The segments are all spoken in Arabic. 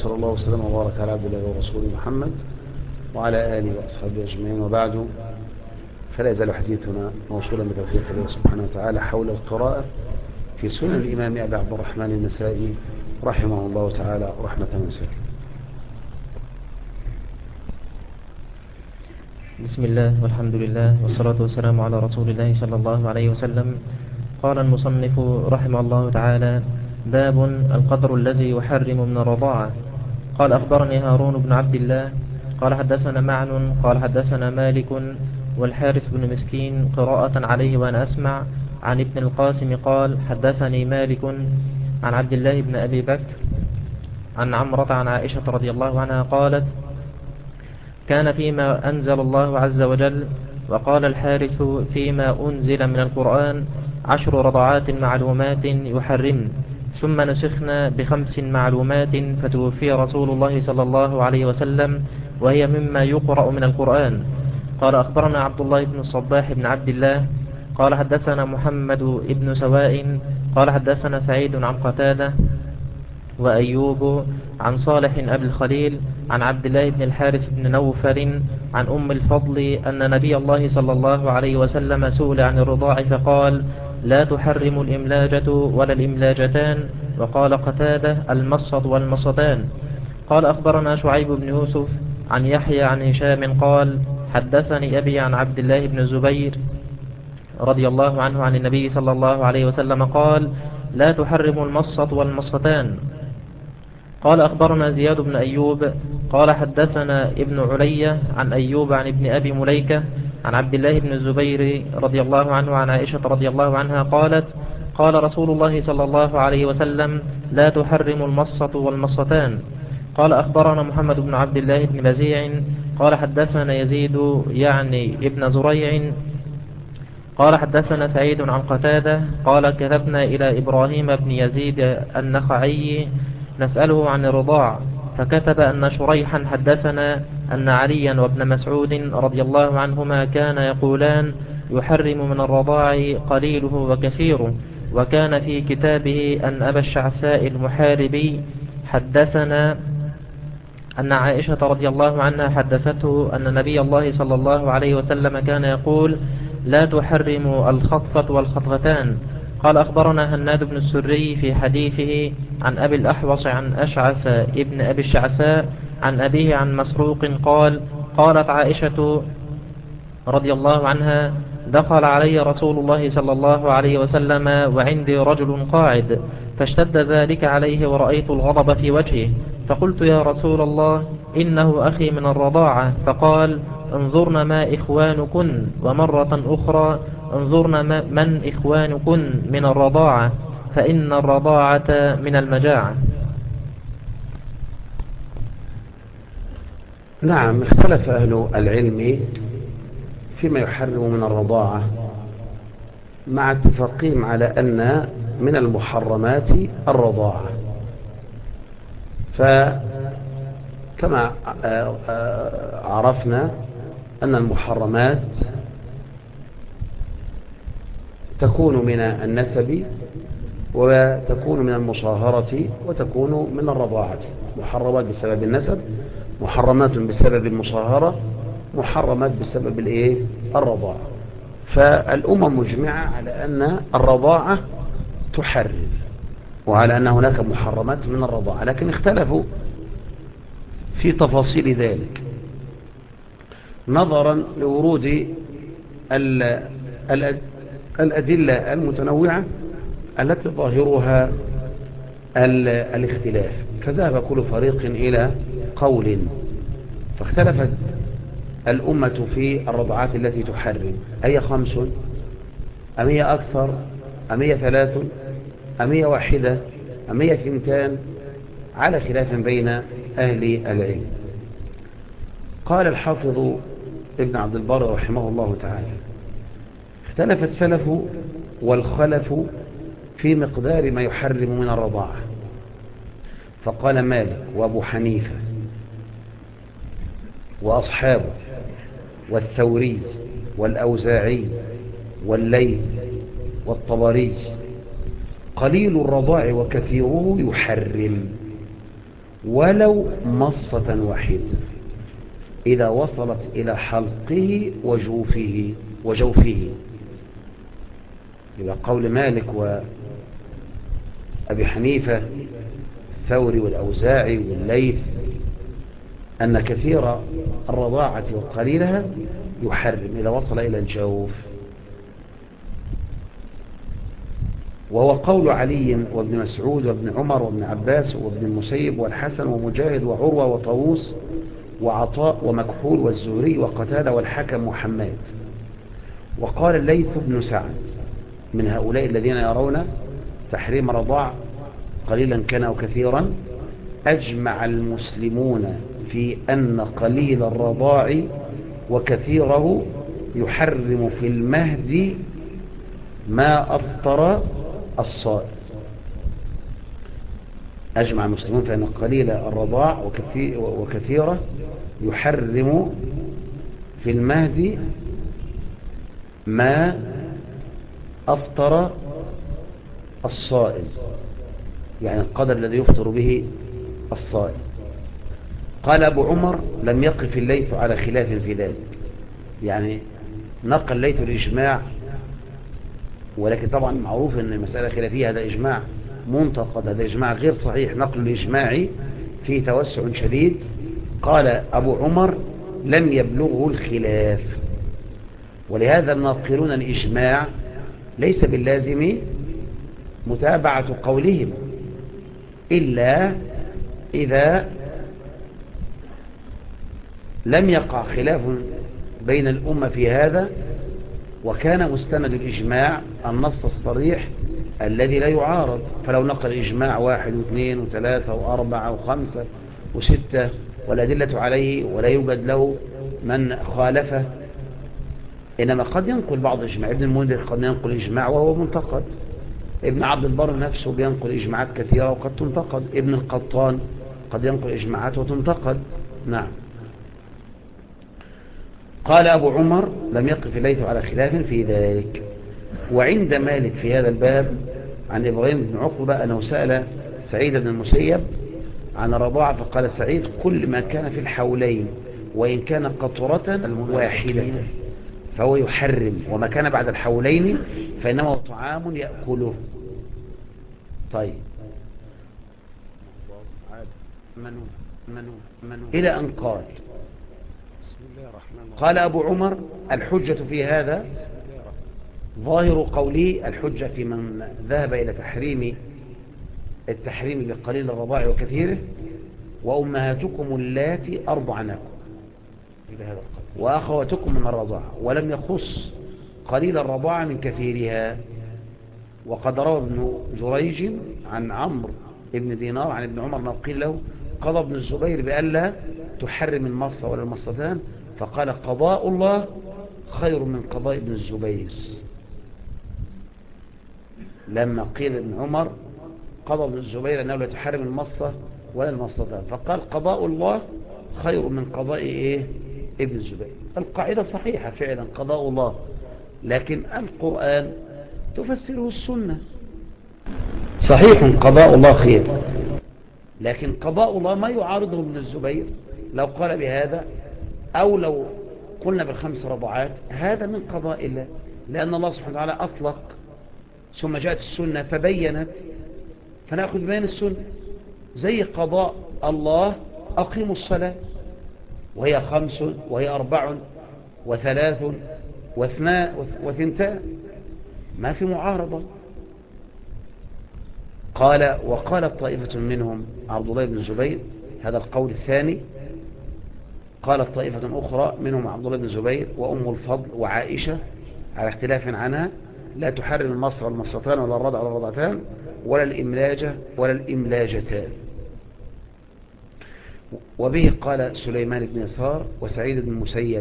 وصلى الله وسلم وبارك على عبد الله ورسوله محمد وعلى آله وأصحابه أجمعين، وبعد، فلا يزال حديثنا موصولا بتوفيق الله سبحانه وتعالى حول القراءة في سنن الإمام أبي عبد الرحمن النسائي رحمه الله تعالى رحمة واسعة. بسم الله والحمد لله والصلاة والسلام على رسول الله صلى الله عليه وسلم. قال المصنف رحمه الله تعالى: باب القدر الذي يحرم من الرضاعة. قال أخبرني هارون بن عبد الله قال حدثنا معن قال حدثنا مالك والحارث بن مسكين قراءة عليه وأنا أسمع عن ابن القاسم قال حدثني مالك عن عبد الله بن أبي بكر عن عمرة عن عائشة رضي الله عنها قالت: كان فيما أنزل الله عز وجل، وقال الحارث فيما أنزل من القرآن 10 رضعات معلومات يحرم، ثم نسخنا ب5 معلومات فتوفي رسول الله صلى الله عليه وسلم وهي مما يقرأ من القرآن. قال أخبرنا عبد الله بن الصباح بن عبد الله قال حدثنا محمد بن سواء قال حدثنا سعيد عن قتادة وأيوب عن صالح أبي الخليل عن عبد الله بن الحارث بن نوفل عن أم الفضل أن نبي الله صلى الله عليه وسلم سئل عن الرضاع فقال: لا تحرم الإملاجة ولا الإملاجتان. وقال قتادة: المصة والمصتان. قال أخبرنا شعيب بن يوسف عن يحيى عن هشام قال حدثني أبي عن عبد الله بن الزبير رضي الله عنه عن النبي صلى الله عليه وسلم قال: لا تحرم المصة والمصتان. قال أخبرنا زياد بن أيوب قال حدثنا ابن علي عن أيوب عن ابن أبي مليكة عن عبد الله بن الزبير رضي الله عنه عن عائشة رضي الله عنها قالت: قال رسول الله صلى الله عليه وسلم: لا تحرم المصة والمصتان. قال أخبرنا محمد بن عبد الله بن بزيع قال حدثنا يزيد يعني ابن زريع قال حدثنا سعيد عن قتادة قال: كتبنا إلى إبراهيم بن يزيد النخعي نسأله عن الرضاع، فكتب أن شريحا حدثنا أن عليا وابن مسعود رضي الله عنهما كان يقولان: يحرم من الرضاع قليله وكثيره. وكان في كتابه أن أبا الشعثاء المحاربي حدثنا أن عائشة رضي الله عنها حدثته أن نبي الله صلى الله عليه وسلم كان يقول: لا تحرم الخطفة والخطفتان. قال أخبرنا هناد بن السري في حديثه عن أبي الأحوص عن أشعث ابن أبي الشعثاء عن أبيه عن مسروق قال: قالت عائشة رضي الله عنها: دخل علي رسول الله صلى الله عليه وسلم وعندي رجل قاعد، فاشتد ذلك عليه ورأيت الغضب في وجهه، فقلت: يا رسول الله، إنه أخي من الرضاعة. فقال: انظرن ما إخوانكن. ومرة أخرى: انظرن من إخوانكن من الرضاعة، فإن الرضاعة من المجاعة. نعم، اختلف أهل العلم فيما يحرم من الرضاعة، مع اتفاقهم على أن من المحرمات الرضاعة. فكما عرفنا أن المحرمات تكون من النسب وتكون من المصاهرة وتكون من الرضاعة. محرمات بسبب النسب، محرمات بسبب المصاهرة، محرمات بسبب الرضاعة. فالأمة مجمعة على أن الرضاعة تحرم وعلى أن هناك محرمات من الرضاعة، لكن اختلفوا في تفاصيل ذلك نظرا لورود الأدلة المتنوعة التي ظاهرها الاختلاف. فذهب كل فريق إلى قول، فاختلفت الأمة في الرضعات التي تحرم: أي 5 أم هي أكثر أم هي 3 أم هي 1 أم هي 2، على خلاف بين أهل العلم. قال الحافظ ابن عبد البر رحمه الله تعالى: اختلف السلف والخلف في مقدار ما يحرم من الرضاعة، فقال مالك وأبو حنيفة وأصحابه والثوري والأوزاعي والليث والطبري: قليل الرضاع وكثيره يحرم، ولو مصة واحدة إذا وصلت إلى حلقه وجوفه. يبقى قول مالك وأبي حنيفة الثوري والأوزاعي والليث أن كثير الرضاعة وقليلها يحرم إذا وصل إلى الجوف. وهو قول علي وابن مسعود وابن عمر وابن عباس وابن المسيب والحسن ومجاهد وعروة وطاووس وعطاء ومكحول والزهري وقتادة والحكم محمد. وقال الليث بن سعد من هؤلاء الذين يرون تحريم رضاع قليلا كان أو كثيرا: أجمع المسلمون في أن قليل الرضاع وكثيره يحرم في المهد ما أفطر الصائم. أجمع المسلمون في أن قليل الرضاع وكثيره يحرم في المهد ما أفطر الصائم، يعني القدر الذي يفطر به الصائم. قال أبو عمر: لم يقف الليث على خلاف في ذلك، يعني نقل الليث الإجماع، ولكن طبعا معروف أن المسألة خلافية، هذا إجماع منتقد، هذا إجماع غير صحيح، نقل الإجماع فيه توسع شديد. قال أبو عمر: لم يبلغه الخلاف. ولهذا الناقلون الإجماع ليس باللازم متابعة قولهم إلا إذا لم يقع خلاف بين الأمة في هذا، وكان مستند الإجماع النص الصريح الذي لا يعارض. فلو نقل الإجماع 1 و2 و3 و4 و5 و6 والأدلة عليه ولا يوجد له من خالفه، إنما قد ينقل بعض الإجماع. ابن المنذر قد ينقل إجماع وهو منتقد، ابن عبد البر نفسه بينقل إجماعات كثيرة وقد تنتقد، ابن القطان قد ينقل إجماعات وتنتقد. نعم. قال أبو عمر: لم يقف الليث على خلاف في ذلك. وعند مالك في هذا الباب عن إبراهيم بن عقبة أنه سأل سعيد بن المسيب عن الرضاعة، فقال سعيد: كل ما كان في الحولين وإن كان قطرة واحدة فهو يحرم، وما كان بعد الحولين فإنما هو طعام يأكله. طيب، إلى أن قال أبو عمر: الحجة في هذا ظاهر قوله، الحجة في من ذهب إلى التحريم بقليل الرضاع وكثيره: وأمهاتكم اللاتي أرضعنكم، وأخواتكم من الرضاعة، ولم يخص قليل الرضاعة من كثيرها. وقد روى ابن جريج عن عمرو ابن دينار عن ابن عمر أنه قيل له: قضى ابن الزبير بألا تحرم المصة ولا المصتان، فقال: قضاء الله خير من قضاء ابن الزبير. لما قيل ابن عمر قضى ابن الزبير أنه لا تحرم المصة ولا المصتان، فقال: قضاء الله خير من قضاء ابن الزبير. القاعدة صحيحة فعلا، قضاء الله، لكن القرآن تفسره السنة. صحيح قضاء الله خير، لكن قضاء الله ما يعارضه ابن الزبير لو قال بهذا، أو لو قلنا بالخمس رضعات، هذا من قضاء الله، لأن الله سبحانه وتعالى أطلق ثم جاءت السنة فبينت، فنأخذ بين السنة. زي قضاء الله أقيموا الصلاة، وهي 5 وهي 4 و3 و2 و2، ما في معارضة. وقالت طائفة منهم عبد الله بن الزبير، هذا القول الثاني. قالت طائفة أخرى منهم عبد الله بن الزبير وأم الفضل وعائشة على اختلاف عنها: لا تحرم المصر والمصرتان ولا الرضع ولا الرضعتان ولا الإملاجة ولا الإملاجتان. وبه قال سليمان بن يسار وسعيد بن المسيب،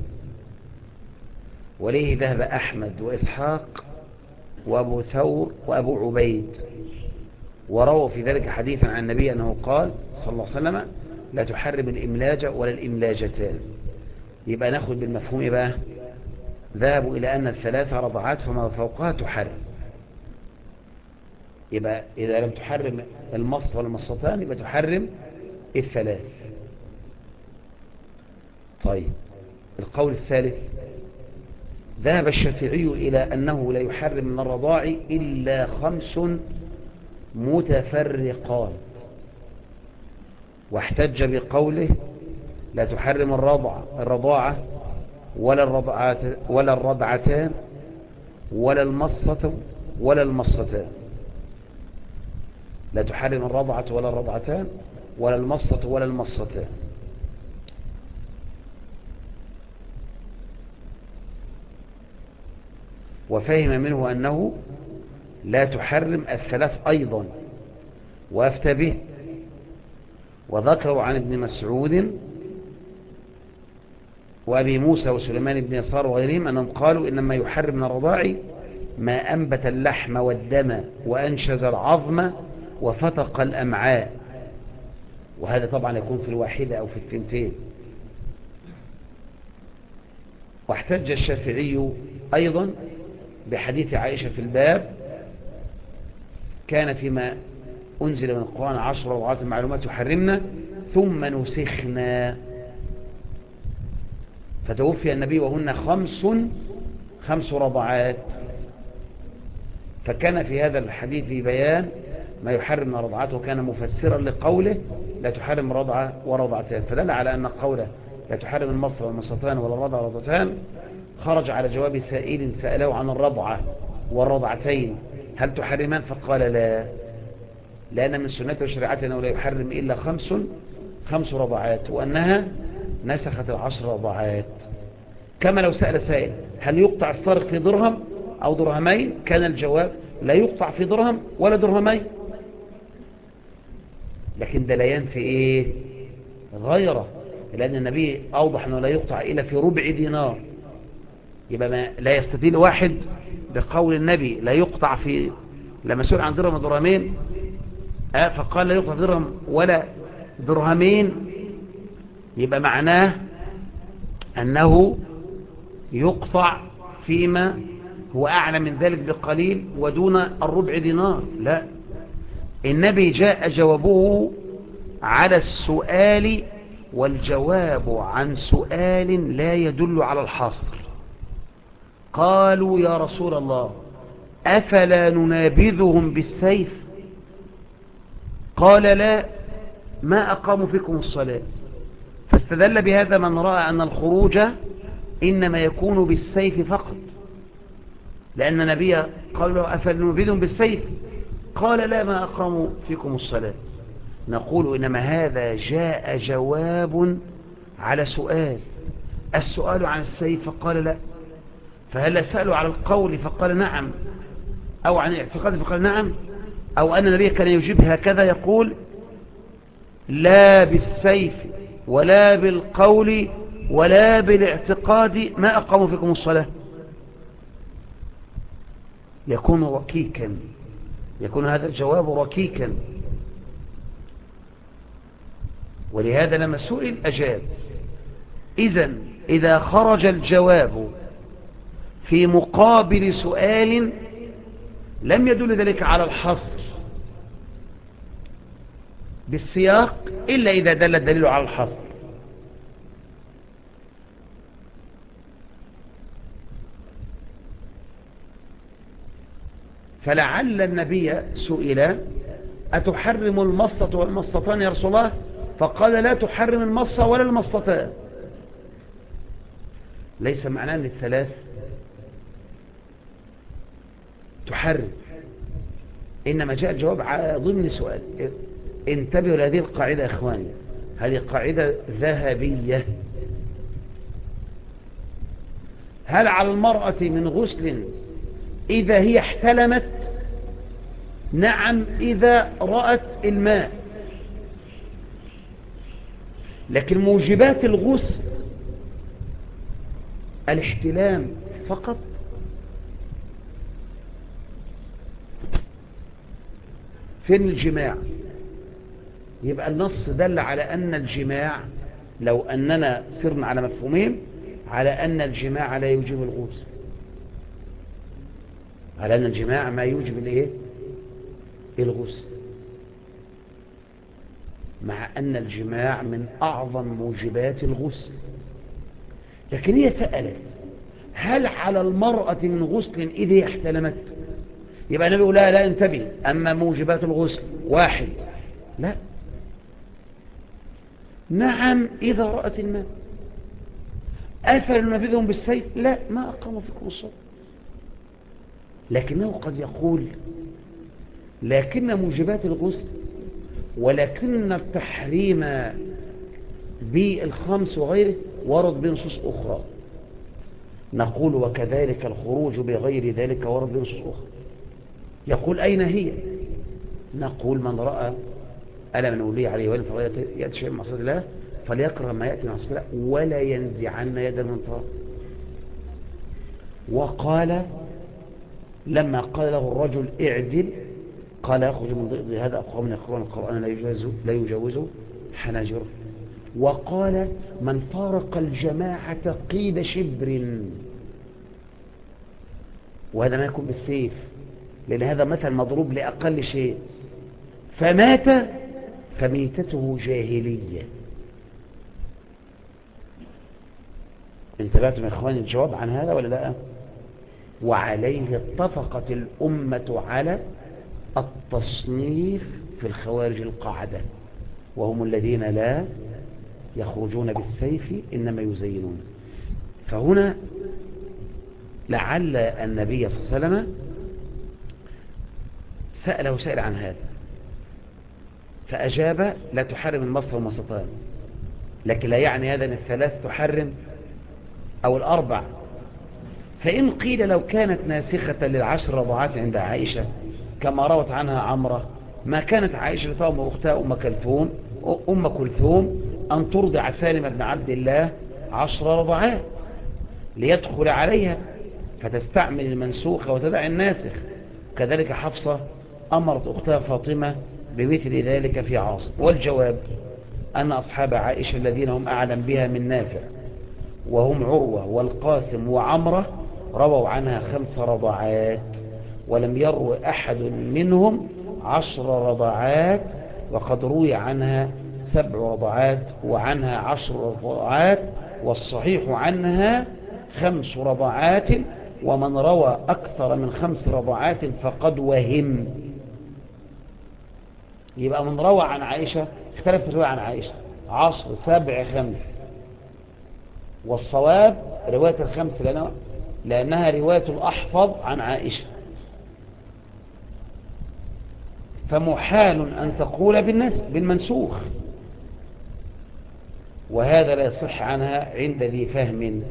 وليه ذهب أحمد وإسحاق وأبو ثور وأبو عبيد، ورووا في ذلك حديثا عن النبي أنه قال صلى الله عليه وسلم: لا تحرم الإملاج ولا الإملاجتان. يبقى ناخد بالمفهوم إيه بقى؟ ذهبوا إلى أن 3 رضعات فما فوقها تحرم. يبقى إذا لم تحرم المص والمصتان يبقى تحرم الثلاث. طيب القول الثالث، ذهب الشافعي إلى أنه لا يحرم من الرضاع إلا 5 متفرقات، واحتج بقوله لا تحرم الرضاعة ولا الرضعتان ولا المصة ولا المصتان. لا تحرم الرضعة ولا الرضعتان ولا المصة ولا المصتان. وفهم منه أنه لا تحرم الثلاث أيضا، وأفتى به. وذكروا عن ابن مسعود وأبي موسى وسليمان بن يسار وغيرهم أنهم قالوا إنما يحرم من الرضاع ما أنبت اللحم والدم وأنشز العظم وفتق الأمعاء، وهذا طبعا يكون في الواحدة أو في الثنتين. واحتج الشافعي أيضا بحديث عائشة في الباب: كان فيما أنزل من القرآن 10 رضعات معلومات يحرمنا ثم نسخنا، فتوفي النبي وهن 5 رضعات. فكان في هذا الحديث بيان ما يحرم من الرضعات، وكان مفسرا لقوله لا تحرم رضعة ورضعتان، فدل على أن قوله لا تحرم المصر والمصتان ولا الرضع والرضعتان خرج على جواب سائل سأله عن الرضعة والرضعتين هل تحرمان، فقال لا، لأن من سنته وشريعته أنه لا يحرم إلا 5 رضعات، وأنها نسخت 10 رضعات. كما لو سأل سائل هل يقطع السارق في درهم أو درهمين، كان الجواب لا يقطع في درهم ولا درهمين. لكن ده لا ينفي إيه غيره، لأن النبي أوضح أنه لا يقطع إلا في ربع دينار. يبقى ما لا يستدل واحد بقول النبي لا يقطع في، لما سئل عن درهم ودرهمين فقال لا يقطع في درهم ولا درهمين، يبقى معناه أنه يقطع فيما هو أعلى من ذلك بقليل ودون الربع دينار. لا، النبي جاء جوابه على السؤال، والجواب عن سؤال لا يدل على الحصر. قالوا يا رسول الله أفلا ننابذهم بالسيف؟ قال لا، ما أقاموا فيكم الصلاة. فاستدل بهذا من رأى أن الخروج إنما يكون بالسيف فقط، لأن النبي قال له أفلا ننابذهم بالسيف؟ قال لا، ما أقاموا فيكم الصلاة. نقول إنما هذا جاء جواب على سؤال، السؤال عن السيف فقال لا، فهل سألوا على القول فقال نعم، أو عن الاعتقاد فقال نعم، أو أن النبي كان يجيب هكذا يقول لا بالسيف ولا بالقول ولا بالاعتقاد ما أقاموا فيكم الصلاة. يكون ركيكا، يكون هذا الجواب ركيكا. ولهذا لما سئل أجاب. إذا خرج الجواب في مقابل سؤال لم يدل ذلك على الحصر بالسياق إلا إذا دل الدليل على الحصر. فلعل النبي سئل أتحرم المصة والمصتان يا رسول الله؟ فقال لا تحرم المصة ولا المصتان. ليس معناه أن الثلاث تحرم، إنما جاء الجواب ضمن سؤال. انتبهوا لهذه القاعدة إخواني، هذه قاعدة ذهبية. هل على المرأة من غسل إذا هي احتلمت؟ نعم، إذا رأت الماء. لكن موجبات الغسل الاحتلام فقط. فين الجماع؟ يبقى النص دل على أن الجماع، لو أننا صرنا على مفهومين، على أن الجماع لا يوجب الغسل، على أن الجماع ما يوجب الغسل. مع أن الجماع من أعظم موجبات الغسل، لكن هي سألت هل على المرأة من غسل إذا احتلمت؟ يبقى النبي يقول لا انتبه، أما موجبات الغسل واحد، لا، نعم إذا رأت الماء. أفل ننفذهم بالسيف؟ لا، ما أقام فيكم الصلاة. لكنه قد يقول لكن موجبات الغسل ولكن التحريم بالخمس وغيره ورد بنصوص أخرى. نقول وكذلك الخروج بغير ذلك ورد بنصوص أخرى. يقول أين هي؟ نقول من رأى ألم ولي عليه ولم يأتي شيء من معصية الله فليكره ما يأتي من معصية الله ولا ينزعن يدا من طرف. وقال لما قال له الرجل اعدل قال يخرج من ضئض هذا أقوام يقرؤون القرآن لا يجاوزه حناجره. وقال من فارق الجماعة قيد شبر، وهذا ما يكون بالسيف لأن هذا مثل مضروب لأقل شيء، فمات فميتته جاهلية. انتبهتم يا إخواني الجواب عن هذا ولا لا؟ وعليه اتفقت الأمة على التصنيف في الخوارج القاعدة، وهم الذين لا يخرجون بالسيف إنما يزينون. فهنا لعل النبي صلى الله عليه وسلم سأله سائل عن هذا فأجاب لا تحرم المصر والمسطان، لكن لا يعني هذا أن الثلاث تحرم أو الأربع. فإن قيل لو كانت ناسخة للعشر رضعات عند عائشة كما روت عنها عمرة، ما كانت عائشة تأمر أختها أم كلثوم أن ترضع سالم بن عبد الله 10 رضعات ليدخل عليها فتستعمل المنسوخ وتدع الناسخ. كذلك حفصة أمرت أختها فاطمة بمثل ذلك في عاصم. والجواب أن أصحاب عائشة الذين هم أعلم بها من نافع وهم عروة والقاسم وعمرة رووا عنها 5 رضعات ولم يروي أحد منهم 10 رضعات، وقد روي عنها 7 رضعات وعنها 10 رضعات، والصحيح عنها 5 رضعات، ومن روى أكثر من 5 رضعات فقد وهم. يبقى من روى عن عائشة اختلفت الرواية عن عائشة 10 7 5، والصواب رواية ال5 لأنها رواية الأحفظ عن عائشة، فمحال أن تقول بالمنسوخ، وهذا لا يصح عنها عند ذي فهم.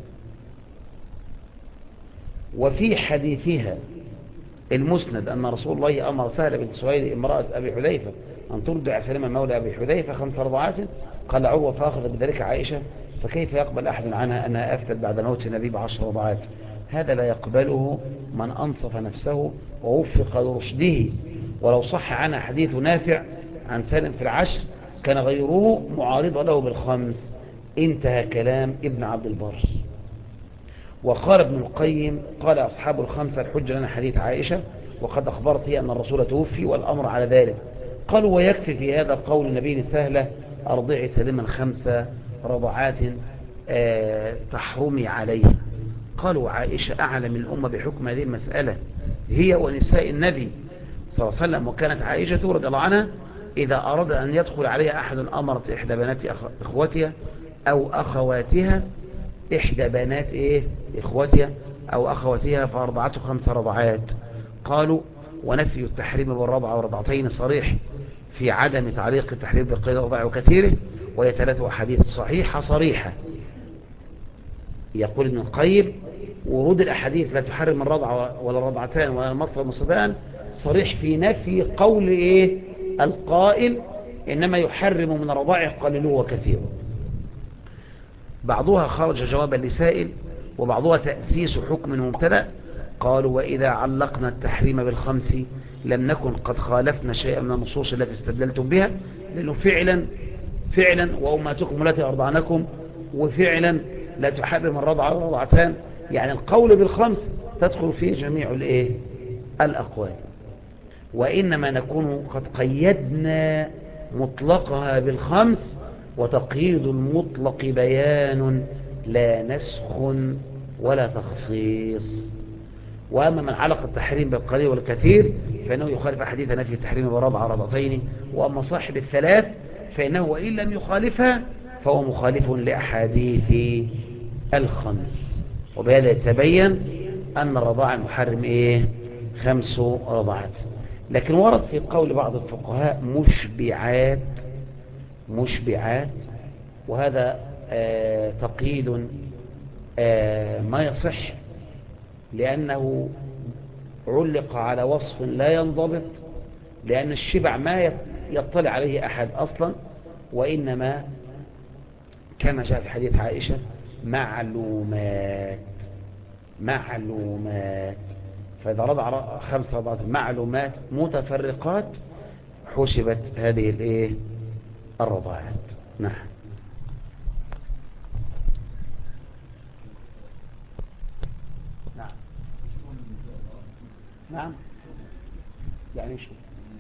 وفي حديثها المسند أن رسول الله أمر سهل بنت سهيل امرأة أبي حذيفة أن ترضع سلمة مولى أبي حذيفة 5 رضعات. قال عروة فأخذ بذلك عائشة فكيف يقبل أحد عنها أنها أفتت بعد موت النبي ب10 رضعات؟ هذا لا يقبله من أنصف نفسه ووفق لرشده. ولو صح عنها حديث نافع عن سالم في 10 كان غيره معارض له ب5. انتهى كلام ابن عبد البر. وقال ابن القيم قال أصحاب ال5 الحجة لنا حديث عائشة وقد أخبرت أن الرسول توفي والأمر على ذلك. قالوا ويكفي في هذا قول النبي سهلة أرضعي سلما 5 رضعات تحرمي عليه. قالوا عائشة أعلم الأمة بحكم هذه المسألة هي ونساء النبي صلى الله عليه وسلم. وكانت عائشة رضي الله عنها إذا أراد أن يدخل عليها أحد أمرت إحدى بنات إخوتها أو أخواتها إحدى بنات إخوتها أو أخواتها فأرضعته 5 رضعات. قالوا ونفي التحريم بالرضعة والرضعتين صريح في عدم تعليق التحريم بالقيد الرضع وكثيره، وهي 3 أحاديث صحيحة صريحة. يقول ابن القيم ورود الأحاديث لا تحرم الرضعة ولا الرضعتان ولا المصر والمصبان صريح في نفي قول القائل إنما يحرم من الرضاع قليله وكثيره. بعضها خرج جوابا لسائل وبعضها تأسيس حكم مبتدأ. قالوا وإذا علقنا التحريم بال5 لم نكن قد خالفنا شيئا من النصوص التي استدللتم بها، لأنه فعلا وأمهاتكم التي أرضعنكم وفعلا لا تحرم الرضعة والرضعتان، يعني القول بال5 تدخل فيه جميع الأقوال. وإنما نكون قد قيدنا مطلقها بالخمس، وتقييد المطلق بيان لا نسخ ولا تخصيص. وأما من علق التحريم بالقليل والكثير فإنه يخالف حديث نفي التحريم برضع رضعتين. وأما صاحب الثلاث فإنه وإن لم يخالفها فهو مخالف لأحاديث الخمس. وبهذا يتبين أن الرضاع المحرم إيه؟ 5 رضعات. لكن ورد في قول بعض الفقهاء مشبعات، وهذا تقييد ما يصح، لأنه علق على وصف لا ينضبط، لأن الشبع ما يطلع عليه أحد أصلا، وإنما كما جاء في حديث عائشة معلومات. فإذا رضع 5 رضعات معلومات متفرقات حسبت هذه الايه الرضاعات. نعم. نعم يعني شو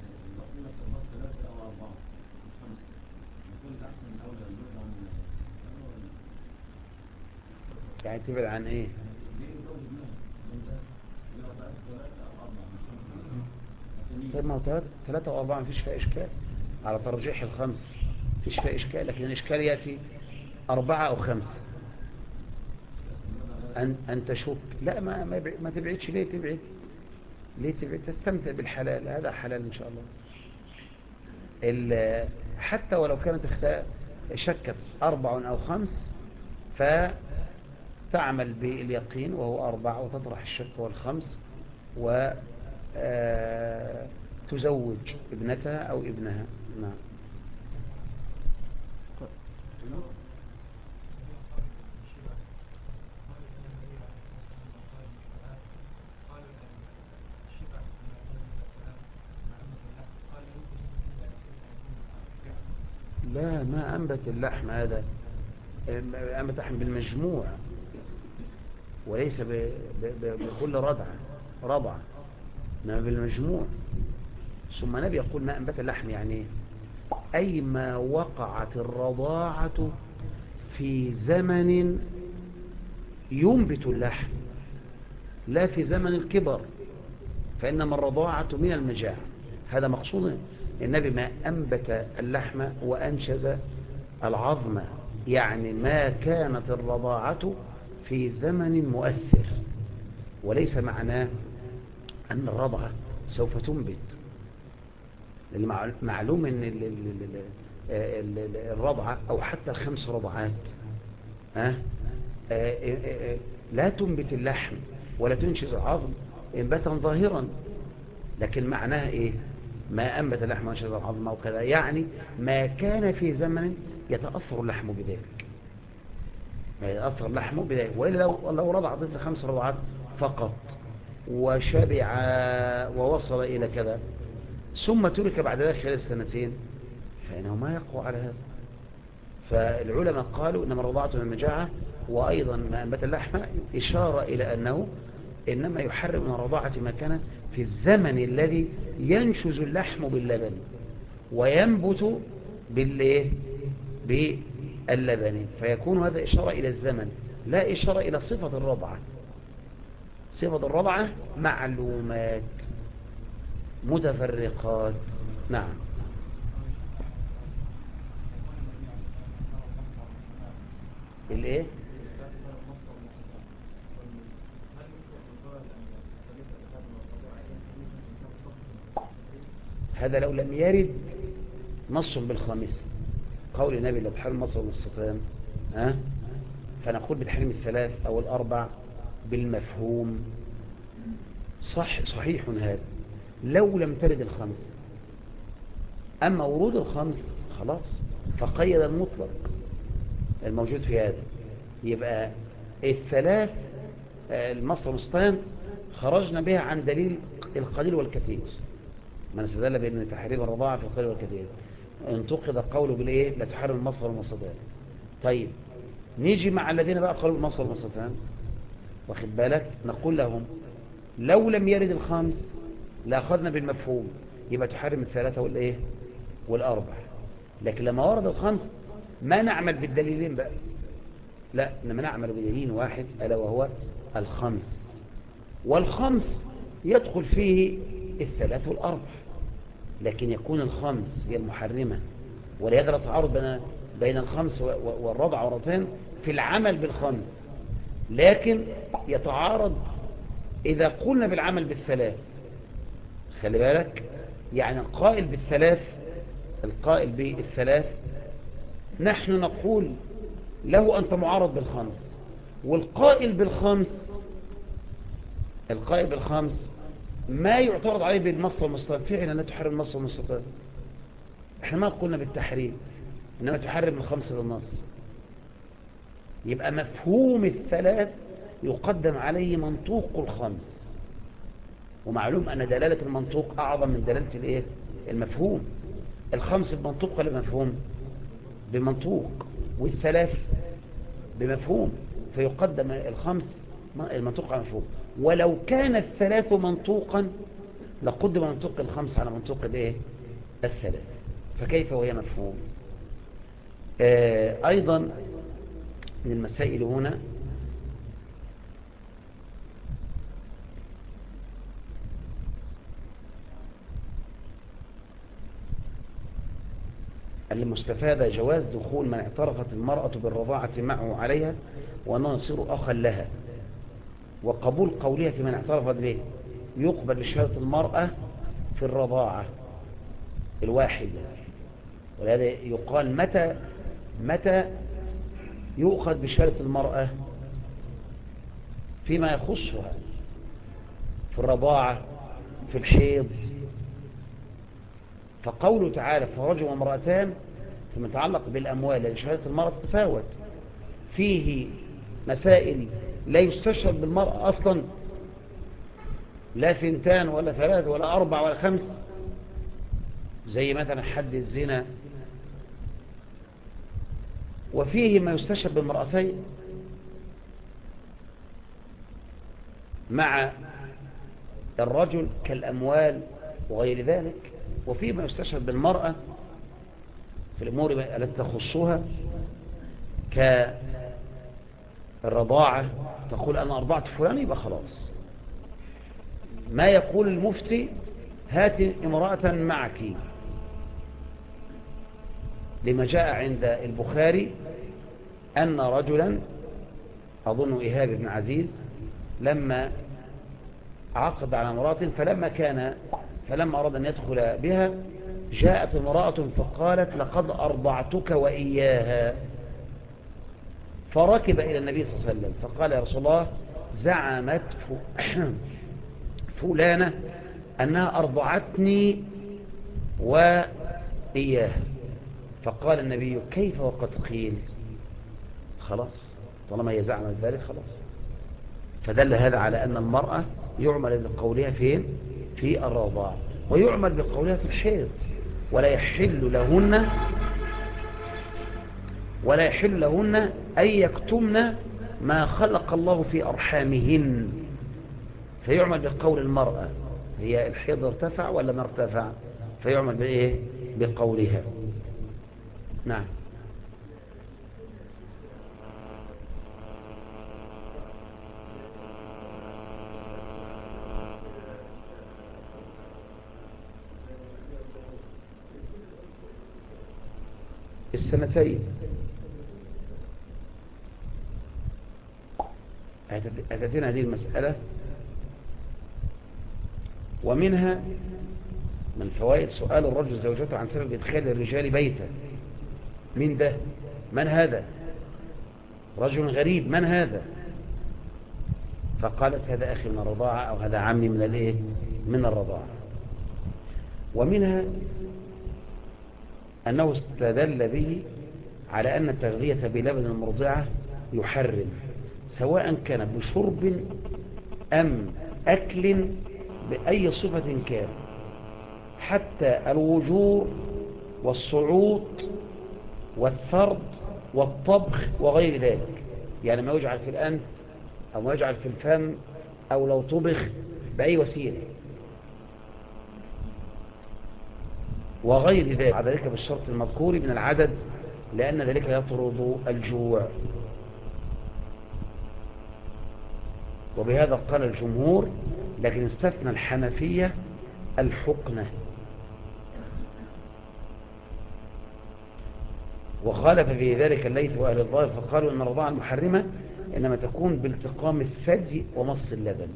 يعني تبعد عن ايه؟ طيب ما هو 3 و4 مفيش فيها إشكال على ترجيح الخمس، مفيش فيها إشكال، لكن الإشكال يأتي 4 أو 5 أن تشك. لا ما تبعدش. ليه تبعد؟ تستمتع بالحلال، هذا حلال إن شاء الله. حتى ولو كانت شكت 4 أو 5 فتعمل باليقين وهو 4 وتطرح الشك والخمس وتزوج ابنتها أو ابنها. نعم. لا ما أنبت اللحم، هذا أنبت لحم بالمجموع وليس بكل رضعة، إنما بالمجموع. ثم نبي يقول ما أنبت اللحم يعني أي ما وقعت الرضاعة في زمن ينبت اللحم، لا في زمن الكبر، فإنما الرضاعة من المجاعة. هذا مقصود النبي ما أنبت اللحم وأنشز العظم، يعني ما كانت الرضاعة في زمن مؤثر، وليس معناه أن الرضعة سوف تنبت. معلوم أن الرضعة أو حتى 5 رضعات لا تنبت اللحم ولا تنشز العظم إنباتا ظاهرا، لكن معناها إيه؟ ما أنبت اللحم وانشز العظم أو كذا، يعني ما كان في زمن يتأثر اللحم بذلك، ما يتأثر اللحم بذلك. وإلا لو رضع طفل 5 رضعات فقط وشبع ووصل إلى كذا ثم ترك بعد ذلك خلال 2 فإنه ما يقوى على هذا. فالعلماء قالوا إنما الرضاعة من المجاعة، وأيضا ما أنبت اللحم إشارة إلى أنه إنما يحرم من الرضاعة ما كان في الزمن الذي ينشز اللحم باللبن وينبت باللبن، فيكون هذا إشارة إلى الزمن لا إشارة إلى صفة الرضعة. صفة الرضعة معلومات متفرقات. نعم. الايه؟ هذا لو لم يرد نص بالخامسة، قول النبي لا تحرم مصر والمستطان فنقول بتحريم 3 أو 4 بالمفهوم. صحيح هذا لو لم ترد 5. أما ورود 5 خلاص فقيد المطلق الموجود في هذا. يبقى 3 المصر والمستطان خرجنا بها عن دليل القليل والكثير، من استدل بأن تحريم الرضاعة في القليل والكثير انتقد قوله بالإيه لا تحرم المصر والمستطان. طيب نيجي مع الذين بقى قالوا المصر والمستطان، واخد بالك، نقول لهم لو لم يرد 5 لأخذنا بالمفهوم، يبقى تحرم 3 والإيه 4. لكن لما ورد الخمس ما نعمل بالدليلين بقى، لا، إنما نعمل بدليل واحد ألا وهو الخمس. والخمس يدخل فيه الثلاث والأربع، لكن يكون الخمس هي المحرمة، ولا يجرى تعارض بين الخمس والرضع والرضعتين في العمل بالخمس، لكن يتعارض إذا قلنا بالعمل بالثلاث. خلي بالك، يعني القائل بالثلاث نحن نقول له أنت معارض بالخمس، والقائل بالخمس ما يعترض عليه بالنص والمستطيل، فعلا لا تحرم النص والمستطيل. احنا ما قلنا بالتحريم، إنما تحرم الخمس بالنص. يبقى مفهوم الثلاث يقدم عليه منطوق الخمس، ومعلوم أن دلالة المنطوق أعظم من دلالة المفهوم. الخمس بمنطوق ولا بمفهوم؟ بمنطوق، والثلاث بمفهوم، فيقدم الخمس المنطوق على المفهوم. ولو كان الثلاث منطوقا لقدم منطوق الخمس على منطوق الثلاث، فكيف وهي مفهوم؟ أيضا من المسائل هنا المستفادة جواز دخول من اعترفت المرأة بالرضاعة معه عليها وأنه يصير أخا لها، وقبول قولها في من اعترفت به يقبل بشهادة المرأة في الرضاعة الواحدة. ولهذا يقال متى يؤخذ بشهادة المرأة فيما يخصها، في الرضاعة، في الحيض. فقوله تعالى فرجل وامرأتان فيما يتعلق بالأموال، لأن شهادة المرأة تتفاوت، فيه مسائل لا يستشهد بالمرأة أصلا، لا 2 ولا 3 ولا 4 ولا 5، زي مثلا حد الزنا. وفيه ما يستشهد بالمرأتين مع الرجل كالأموال وغير ذلك، وفيه ما يستشهد بالمرأة في الأمور التي تخصها كالرضاعة، تقول أنا أرضعت فلان يبقى خلاص. ما يقول المفتي هات امرأة معك، لما جاء عند البخاري أن رجلا أظن إيهاب بن عزيز لما عقد على امرأة فلما أراد أن يدخل بها جاءت امرأة فقالت لقد أرضعتك وإياها، فركب إلى النبي صلى الله عليه وسلم فقال يا رسول الله زعمت فلانة أنها أرضعتني وإياها، فقال النبي كيف وقد قيل؟ خلاص طالما هي زعمت ذلك خلاص. فدل هذا على أن المرأة يعمل بقولها فين؟ في الرضاعة، ويعمل بقولها في الحيض، ولا يحل لهن أن يكتمن ما خلق الله في أرحامهن، فيعمل بقول المرأة هي الحيض ارتفع ولا ما ارتفع، فيعمل بإيه؟ بقولها. نعم. السنتين أتتنا هذه المسألة، ومنها من فوائد سؤال الرجل زوجته عن سبب إدخال الرجال بيته. من ده؟ من هذا؟ رجل غريب، من هذا؟ فقالت هذا أخي من الرضاعة أو هذا عمي من الرضاعة. ومنها أنه استدل به على أن التغذية بلبن المرضعة يحرم، سواء كان بشرب أم أكل بأي صفة كان، حتى الوجور والصعود والثرد والطبخ وغير ذلك، يعني ما يجعل في الأنف أو ما يجعل في الفم أو لو طبخ بأي وسيلة. وغير ذلك بعد ذلك بالشرط المذكور من العدد، لأن ذلك يطرد الجوع. وبهذا قال الجمهور، لكن استثنى الحنفية الحقنة. وخالف في ذلك الليث وأهل الظاهر، فقالوا إن الرضاعة المحرمة إنما تكون بالتقام الثدي ومص اللبن.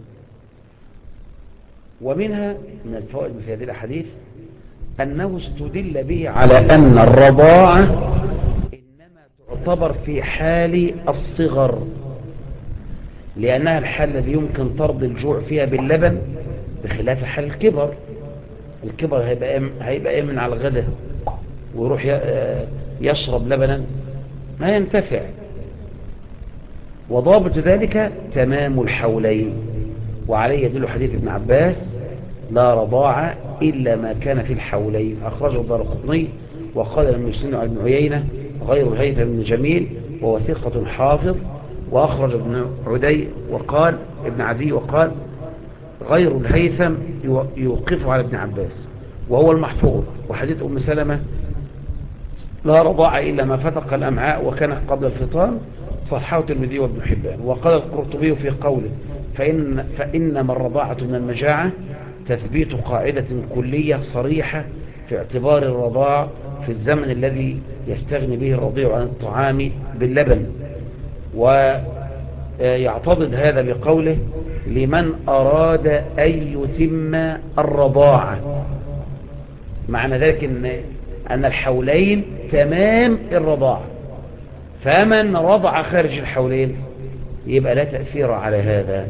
ومنها من الفوائد في هذه الأحاديث أنه استدل به على أن الرضاعة إنما تعتبر في حال الصغر، لأنها الحالة التي يمكن طرد الجوع فيها باللبن، بخلاف حال الكبر. الكبر هيبقى يمن على الغداء ويروح يشرب لبنا ما ينتفع. وضابط ذلك تمام الحولين، وعليه يدل حديث ابن عباس لا رضاعة إلا ما كان في الحولين، أخرجه الدارقطني وقال المسلم عن ابن عيينة غير الهيثم بن جميل وهو ثقة حافظ. وأخرج ابن عدي وقال ابن عدي وقال غير الهيثم يوقفه على ابن عباس وهو المحفوظ. وحديث أم سلمة لا رضاعة إلا ما فتق الأمعاء وكان قبل الفطام صححه الترمذي وابن حبان. وقال القرطبي في قوله فإنما الرضاعة من المجاعة تثبيت قاعدة كلية صريحة في اعتبار الرضاع في الزمن الذي يستغني به الرضيع عن الطعام باللبن. ويعتضد هذا بقوله لمن أراد أن يتم الرضاعة، معنى ذلك أن الحولين تمام الرضاعة، فمن رضع خارج الحولين يبقى لا تأثير على هذا،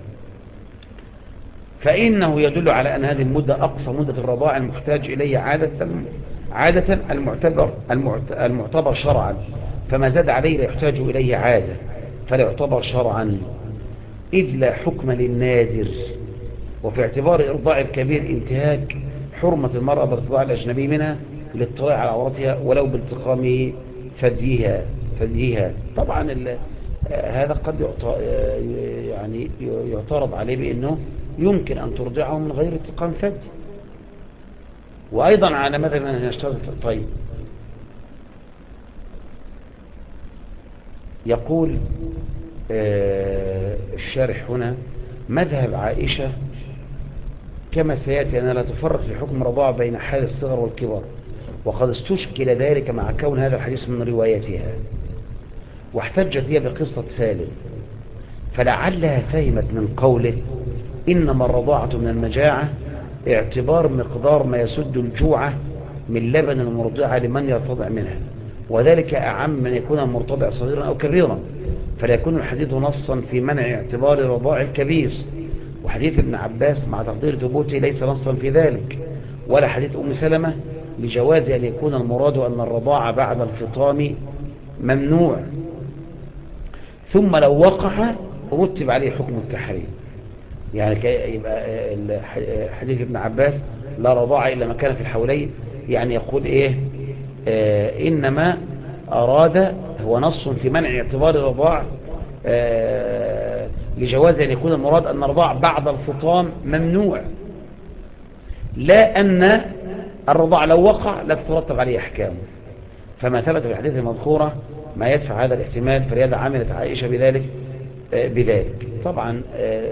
فإنه يدل على أن هذه المدة أقصى مدة الرضاعة المحتاج إليه عادة المعتبر شرعا، فما زاد عليه لا يحتاج إليه عادة فلا يعتبر شرعا، إذ لا حكم للنادر. وفي اعتبار إرضاع الكبير انتهاك حرمة المرأة بارتضاع الأجنبي منها للاطلاع على عورتها ولو بالتقام ثديها. طبعا هذا قد يعني يعترض عليه بأنه يمكن أن ترضعه من غير التقام ثدي. وأيضا على مذهب أن يشترط. طيب، يقول الشارح هنا مذهب عائشة كما سيأتي أنها لا تفرق في حكم رضاعة بين حال الصغر والكبر، وقد استشكل ذلك مع كون هذا الحديث من روايتها، واحتجت هي بقصة سالم، فلعلها فهمت من قوله إنما الرضاعة من المجاعة اعتبار مقدار ما يسد الجوع من لبن المرضعة لمن يرتضع منها، وذلك أعم من يكون المرتضع صغيرا أو كبيرا، فلا يكون الحديث نصا في منع اعتبار رضاع الكبير. وحديث ابن عباس مع تقدير ثبوته ليس نصا في ذلك، ولا حديث أم سلمة لجواز أن يكون المراد أن الرضاعة بعد الفطام ممنوع، ثم لو وقع رتب عليه حكم التحريم. يعني يبقى حديث ابن عباس لا رضاعة إلا ما كان في الحولين، يعني يقول إيه؟ إنما أراد هو نص في منع اعتبار الرضاع لجواز أن يكون المراد أن الرضاع بعد الفطام ممنوع، لا أن الرضاع لو وقع لا تترتب عليه أحكامه. فما ثبت في الحديث المذكورة ما يدفع هذا الاحتمال، فلهذا عملت عائشة بذلك. طبعا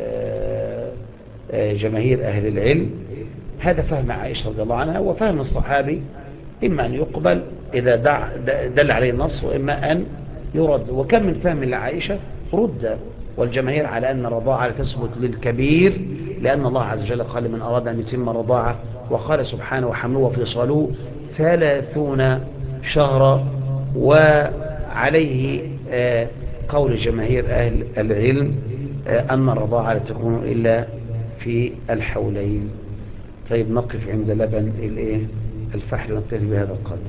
جماهير أهل العلم هذا فهم عائشة رضي الله عنها وفهم الصحابي، إما أن يقبل إذا دل عليه النص، وإما أن يرد. وكم من فهم لعائشة رد، والجماهير على أن الرضاعة تثبت للكبير، لأن الله عز وجل قال من أراد أن يتم الرضاعة، وقال سبحانه وحمله وفصاله 30 شهرا. وعليه قول جماهير أهل العلم أن الرضاعة لا تكون إلا في الحولين. طيب، نقف عند لبن الفحل ونكتفي بهذا القدر.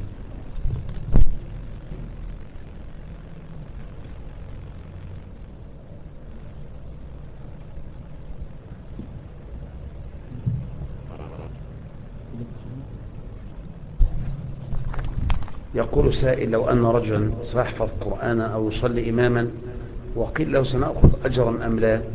يقول سائل لو أن رجلا سيحفظ قرآنا أو يصلي إماما وقيل له سنأخذ أجرا أم لا،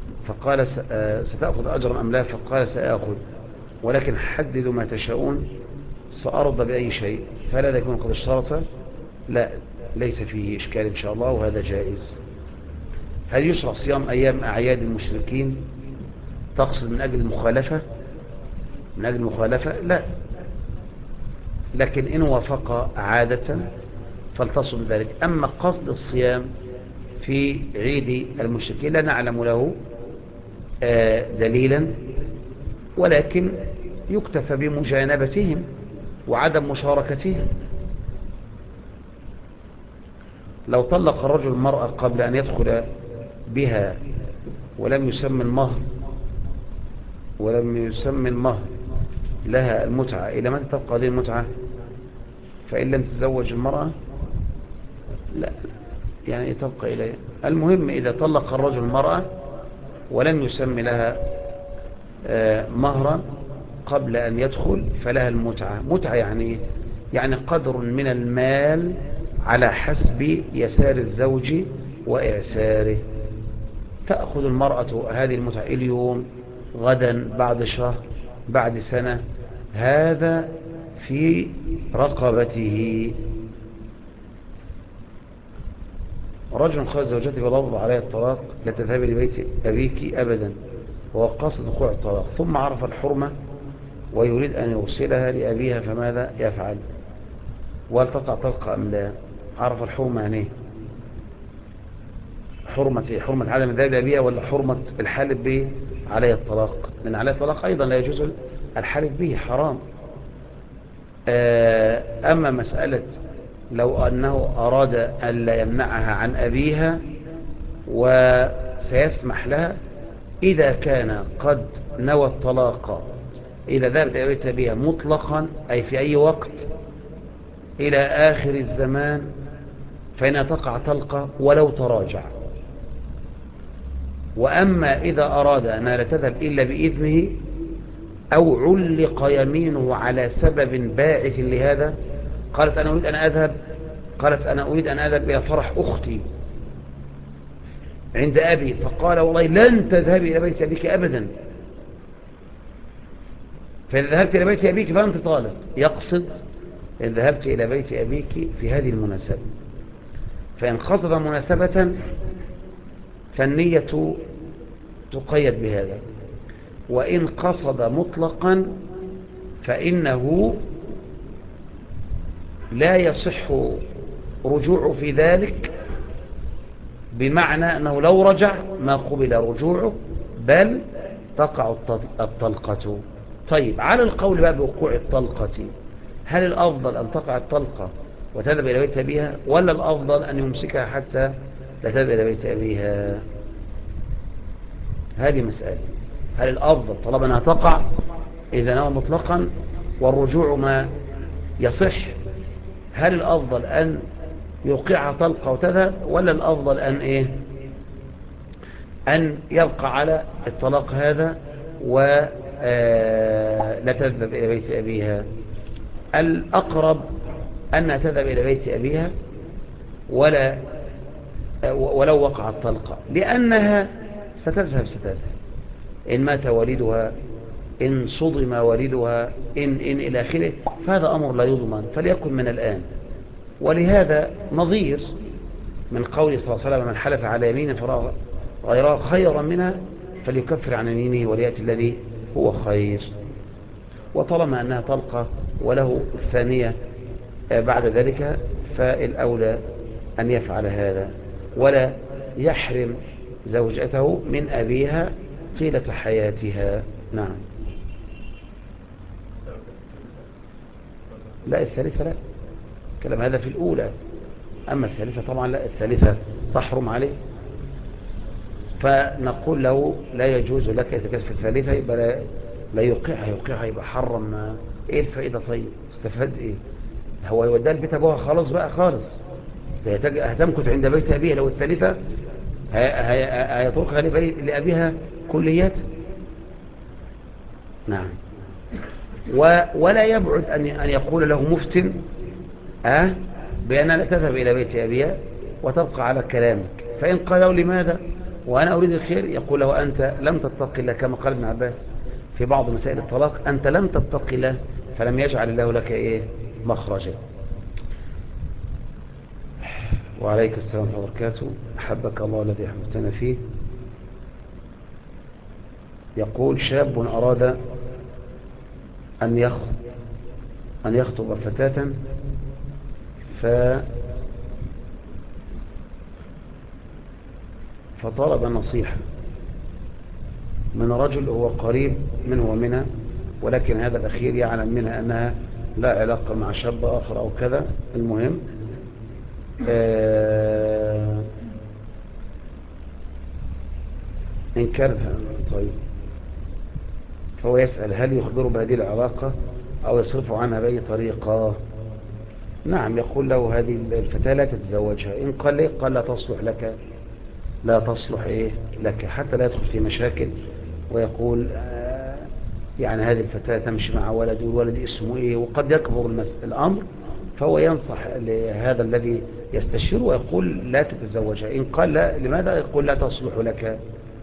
فقال ستأخذ أجرا أم لا، فقال سأخذ، ولكن حددوا ما تشاءون سأرضى بأي شيء، فلا يكون قد اشترط؟ لا، ليس فيه إشكال إن شاء الله، وهذا جائز. هل يشرع صيام أيام أعياد المشركين؟ تقصد من أجل المخالفة؟ من أجل المخالفة لا، لكن إن وافق عادة فلتصل ذلك. أما قصد الصيام في عيد المشركين لا نعلم له دليلا، ولكن يكتفى بمجانبتهم وعدم مشاركتهم. لو طلق الرجل المرأة قبل أن يدخل بها ولم يسمى المهر لها المتعة، إلى متى تبقى هذه المتعة؟ فإن لم تتزوج المرأة لا، يعني تبقى إليه. المهم إذا طلق الرجل المرأة ولم يسمي لها مهرا قبل أن يدخل فلها المتعة. متعة يعني قدر من المال على حسب يسار الزوج وإعساره. تأخذ المرأة هذه المتعة اليوم، غدا، بعد شهر، بعد سنة، هذا في رقبته. رجل خرج زوجته بلفظ عليها الطلاق لا تذهبي لبيت أبيك أبدا، وهو قصد وقوع الطلاق، ثم عرف الحرمة ويريد أن يوصلها لأبيها، فماذا يفعل؟ وهل تقع طلقة أم لا؟ عرف الحرمة يعني حرمة عدم الذهاب لأبيها، ولا حرمة الحالف به عليه الطلاق؟ من عليه الطلاق أيضا لا يجوز الحالف به، حرام. أما مسألة لو أنه أراد أن لا يمنعها عن أبيها وسيسمح لها، إذا كان قد نوى الطلاق إذا ذهبت إلى بيت أبيها مطلقا، أي في أي وقت إلى آخر الزمان، فإنها تقع طلقة ولو تراجع. وأما إذا أراد أنها لا تذهب إلا بإذنه أو علق يمينه على سبب باعث لهذا، قالت أنا أريد أن أذهب إلى فرح أختي عند أبي، فقال والله لن تذهبي إلى بيت أبيك أبدا، فإذا ذهبت إلى بيت أبيك فأنت طالق. يقصد إن ذهبت إلى بيت أبيك في هذه المناسبة، فإن قصد مناسبة فالنية تقيد بهذا، وإن قصد مطلقا فإنه لا يصح رجوع في ذلك، بمعنى أنه لو رجع ما قبل رجوعه بل تقع الطلقة. طيب، على القول بقى بوقوع الطلقة، هل الأفضل أن تقع الطلقة وتذهب إلى بيت أبيها، ولا الأفضل أن يمسكها حتى لا تذهب إلى بيت أبيها؟ هذه مسألة. هل الأفضل طالما أنها تقع إذا نوى مطلقا والرجوع ما يصح، هل الأفضل أن يوقعها طلقة وتذهب، ولا الأفضل أن يبقى على الطلاق هذا ولا تذهب إلى بيت أبيها؟ الأقرب أنها تذهب إلى بيت أبيها ولو وقع الطلقة، لأنها ستذهب إن مات والدها، إن صدم والدها، إن إلى آخره، فهذا أمر لا يضمن، فليكن من الآن. ولهذا نظير من قول صلى الله عليه وسلم من حلف على يمين فرأى غيرها خيرا منها فليكفر عن يمينه وليأتي الذي هو خير. وطالما أنها طلقة وله الثانية بعد ذلك، فالأولى أن يفعل هذا ولا يحرم زوجته من أبيها طيلة حياتها. نعم. لا، الثالثة لا، كلام هذا في الأولى. أما الثالثة طبعا لا، الثالثة تحرم عليه، فنقول له لا يجوز لك إذا كانت في الثالثة يبقى لا يوقعها يبقى حرم. إيه الفائدة؟ طيب استفاد إيه؟ هو يوديها لبيت أبوها خلاص بقى خالص، هتمكث عند بيت أبيها. لو الثالثة هيتركها لأبيها كليات. نعم. ولا يبعد أن يقول له مفتن بأن لا تذهب إلى بيت أبيها وتبقى على كلامك، فإن قال له لماذا وأنا أريد الخير، يقول له أنت لم تتق الله، كما قال ابن عباس في بعض مسائل الطلاق، أنت لم تتق الله فلم يجعل الله لك إيه مخرجا. وعليك السلام ورحمة الله وبركاته. أحبك الله الذي أحببتنا فيه. يقول شاب أراد أن يخطب فتاة فطلب نصيحة من رجل هو قريب منه ومنها، ولكن هذا الأخير يعلم منها أنها لا علاقة مع شاب آخر أو كذا. المهم إنكارها. طيب، فهو يسأل هل يخبره بهذه العلاقة أو يصرف عنها بأي طريقة؟ نعم، يقول له هذه الفتاة لا تتزوجها. إن قال ليه؟ قال لا تصلح لك، لا تصلح إيه لك، حتى لا يدخل في مشاكل ويقول يعني هذه الفتاة تمشي مع ولد، والولد اسمه إيه، وقد يكبر الأمر. فهو ينصح لهذا الذي يستشير ويقول لا تتزوجها. إن قال لا، لماذا؟ يقول لا تصلح لك.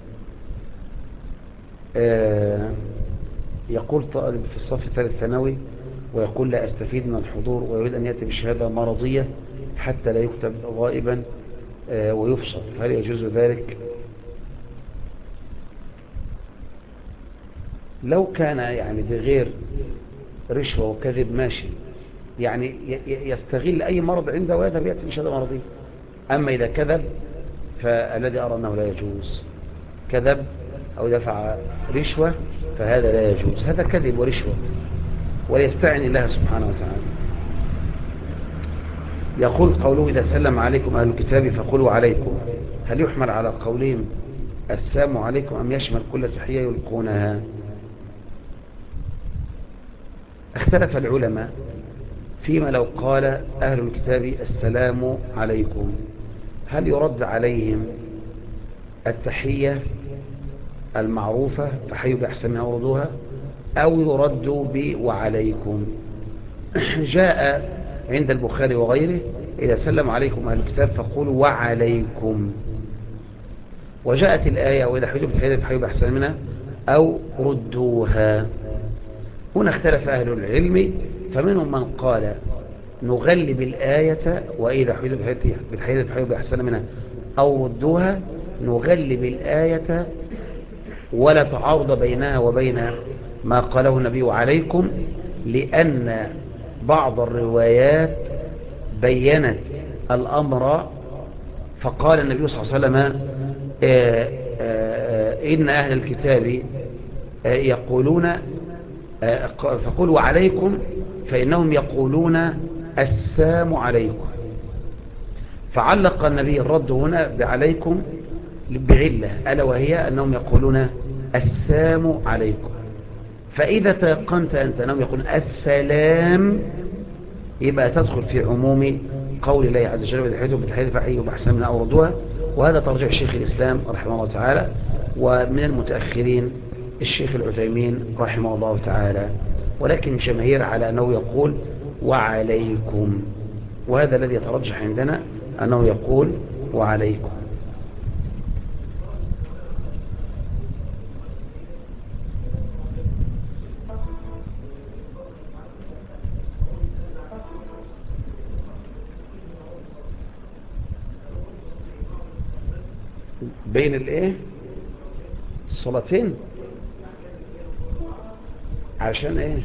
يقول طالب في الصف الثالث ثانوي ويقول لا أستفيد من الحضور، ويريد أن يأتي بشهادة مرضية حتى لا يكتب غائبا ويفصل، هل يجوز ذلك؟ لو كان يعني بغير رشوة وكذب ماشي، يعني يستغل أي مرض عنده ويذهب يأتي بشهادة مرضية. أما إذا كذب فالذي أرى أنه لا يجوز، كذب أو دفع رشوة فهذا لا يجوز، هذا كذب ورشوة، ويستعن الله سبحانه وتعالى. يقول قوله إذا سلم عليكم أهل الكتاب فقولوا عليكم، هل يحمل على قولهم السلام عليكم أم يشمل كل تحية يلقونها؟ اختلف العلماء فيما لو قال أهل الكتاب السلام عليكم، هل يرد عليهم التحية المعروفة فحيوا بأحسنها وردوها، أو يرد وعليكم؟ جاء عند البخاري وغيره إذا سلم عليكم أهل الكتاب فقولوا وعليكم، وجاءت الآية وإذا حيوا بتحية فحيوا بأحسن منها أو ردوها. هنا اختلف أهل العلم، فمنهم من قال نغلب الآية وإذا حيوا بتحية فحيوا بأحسن منها أو ردوها، نغلب الآية ولا تعارض بينها وبين ما قاله النبي عليكم، لأن بعض الروايات بيّنت الأمر، فقال النبي صلى الله عليه وسلم إن أهل الكتاب يقولون فقولوا عليكم فإنهم يقولون السلام عليكم، فعلق النبي الرد هنا بعليكم بعلة، ألا وهي أنهم يقولون السلام عليكم. فإذا تيقنت أنت أنهم يقولون السلام يبقى تدخل في عموم قول الله عز وجل بتحية فحيوا بأحسن منها أو ردوها، وهذا ترجيح شيخ الإسلام رحمه الله تعالى، ومن المتأخرين الشيخ العثيمين رحمه الله تعالى، ولكن الجماهير على أنه يقول وعليكم، وهذا الذي يترجح عندنا أنه يقول وعليكم. بين الايه الصلاتين عشان ايه؟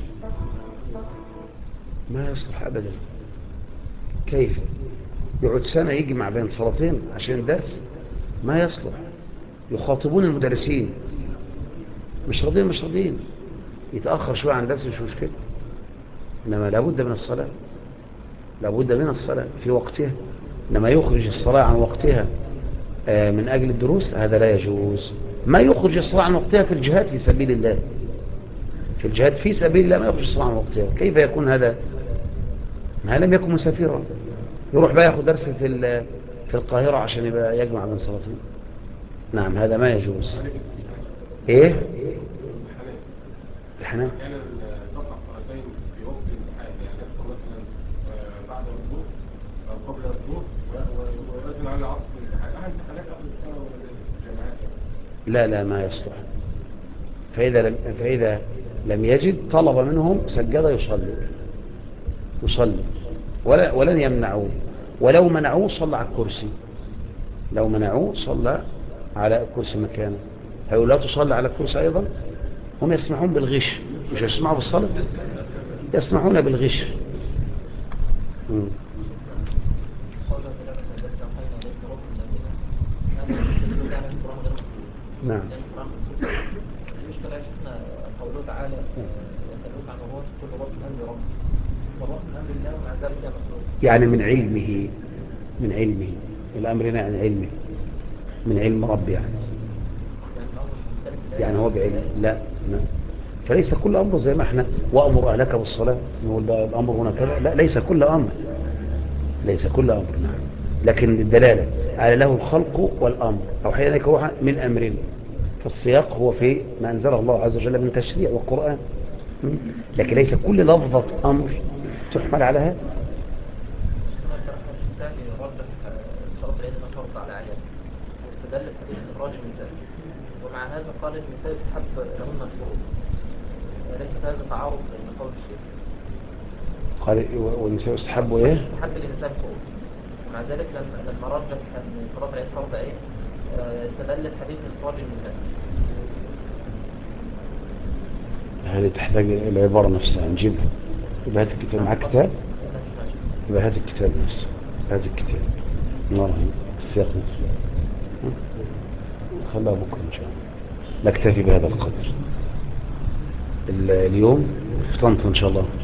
ما يصلح ابدا. كيف يقعد سنة يجمع بين صلاتين عشان الدرس؟ ما يصلح. يخاطبون المدرسين مش راضين يتأخر شوية عن درس مش مشكلة، إنما لابد من الصلاة، لابد من الصلاة في وقتها، إنما يخرج الصلاة عن وقتها من أجل الدروس هذا لا يجوز. ما يخرج الصلاة عن وقتها في الجهاد في سبيل الله، في الجهاد في سبيل الله ما يخرج الصلاة عن وقتها. كيف يكون هذا؟ ما لم يكن مسافرا يروح بقى ياخد درس في القاهرة عشان يبقى يجمع بين صلاتين. نعم هذا ما يجوز. ايه الحنان كان الركعة صلاتين في وقت الامتحان، يعني يذكر مثلا بعد الظهر أو قبل الظهر ويؤذن على العصر في الامتحان، امتحانات قبل السنة ولا الجامعات يعني. لا ما يصلح. فإذا لم يجد طلب منهم سجادة يصلي ولن يمنعوه، ولو منعوه صلى على الكرسي، لو منعوه صلى على الكرسي مكانه. هيقول لا تصلي على الكرسي أيضا؟ هم يسمعون بالغش، مش يسمعوا بالصلاة، يسمعون بالغش. نعم. المشكلة يا شيخنا قوله تعالى يسألوك عن الروح كل روح من أمر رب، والروح من أمر الله ومع ذلك يا مخلوق. يعني من علمه الأمر هنا عن علمه، من علم رب يعني هو بعلم. لا فليس كل أمر زي ما احنا وأمر أهلك بالصلاة نقول ده الأمر هنا كذا، لا ليس كل أمر، نعم. لكن الدلالة على له الخلق والأمر أو حيث هو من أمرنا، فالسياق هو في ما أنزله الله عز وجل من تشريع والقرآن، لكن ليس كل لفظة أمر تحمل على هذا. صلاة العيد فرض على عيال واستدل بحديث إخراج النساء، ومع هذا قال النساء يستحب لهن الفروض، ليس هذا تعارض بين قول الشيخ؟ قال والنساء يستحب ايه؟ يستحب للنساء الفروض، ومع ذلك لما رجح أن صلاة العيد فرض عين استدل بحديث إخراج النساء. هذه تحتاج العبارة نفسها نجيبها. يبقى هات الكتاب معك كتاب، يبقى هات الكتاب نفسه، هات الكتاب نرى السياق نفسه، خلها بكرة إن شاء الله. نكتفي بهذا القدر اليوم في طنطا إن شاء الله.